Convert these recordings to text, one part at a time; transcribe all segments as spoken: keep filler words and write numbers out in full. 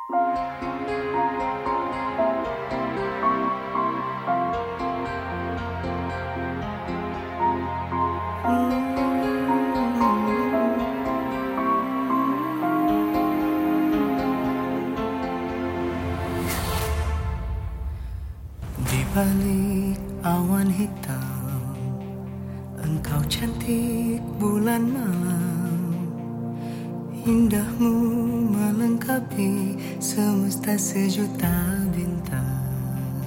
Di balik awan hitam, engkau cantik bulan malam. Indahmu melengkapi semesta sejuta bintang.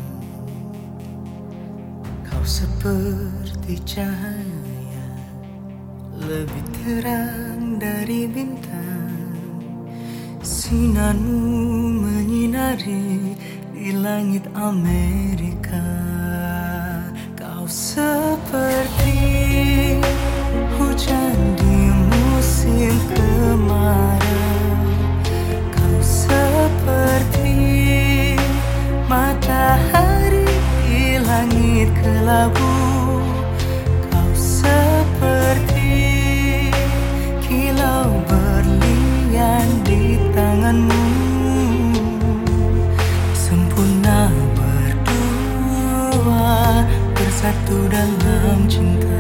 Kau seperti cahaya, lebih terang dari bintang. Sinarmu menyinari di langit Amerika. Kau seperti hujan di musim kemarau. Kau seperti matahari di langit kelabu. Kau seperti kilau berlian di tanganmu. Sempurna berdua, bersatu dalam cinta.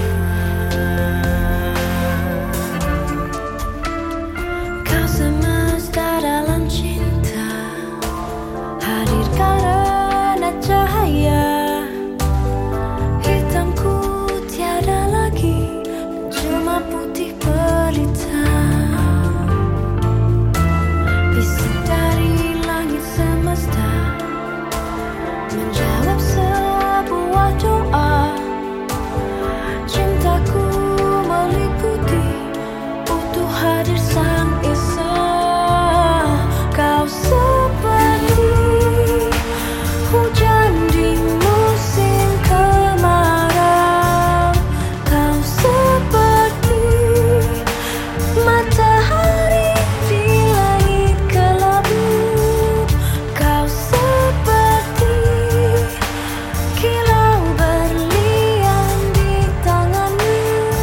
Kau semesta dalam cinta, hadir karena cahaya. Hitamku tiada lagi, cuma putih pelita. Bisik dari langit semesta menjawab sebuah doa. Cintaku meliputi utuh hadir Sang Esa. Kau seperti hujan di musim kemarau. Kau seperti matahari di langit kelabu. Kau seperti kilau berlian di tanganmu,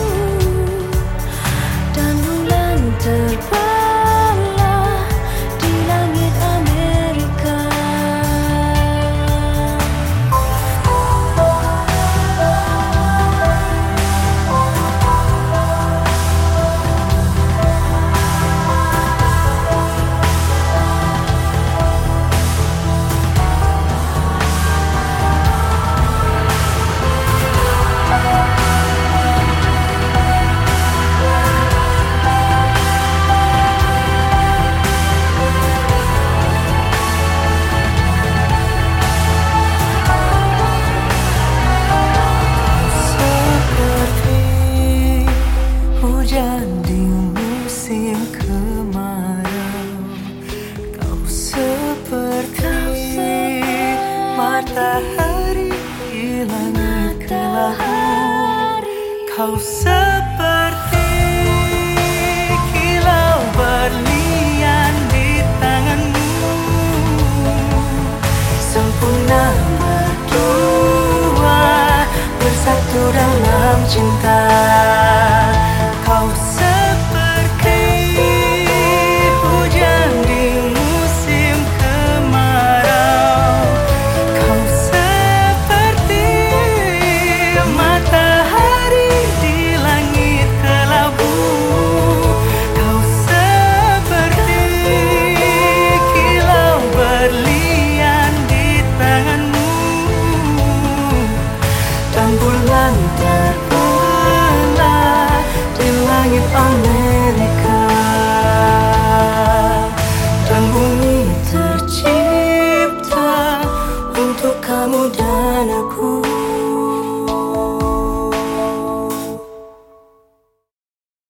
dan bulan terbelah di langit Amerika. Seperti hujan di musim kemarau. Kau seperti matahari di langit kelabu. Kau seperti kilau berlian di tanganmu. Sempurna berdua, bersatu dalam cinta. Kau seperti hujan di musim kemarau. Kau seperti matahari di langit kelabu. Kau seperti kilau berlian di tanganmu, dan bulan terbelah di langit Amerika. Dan bumi tercipta untuk kamu dan aku.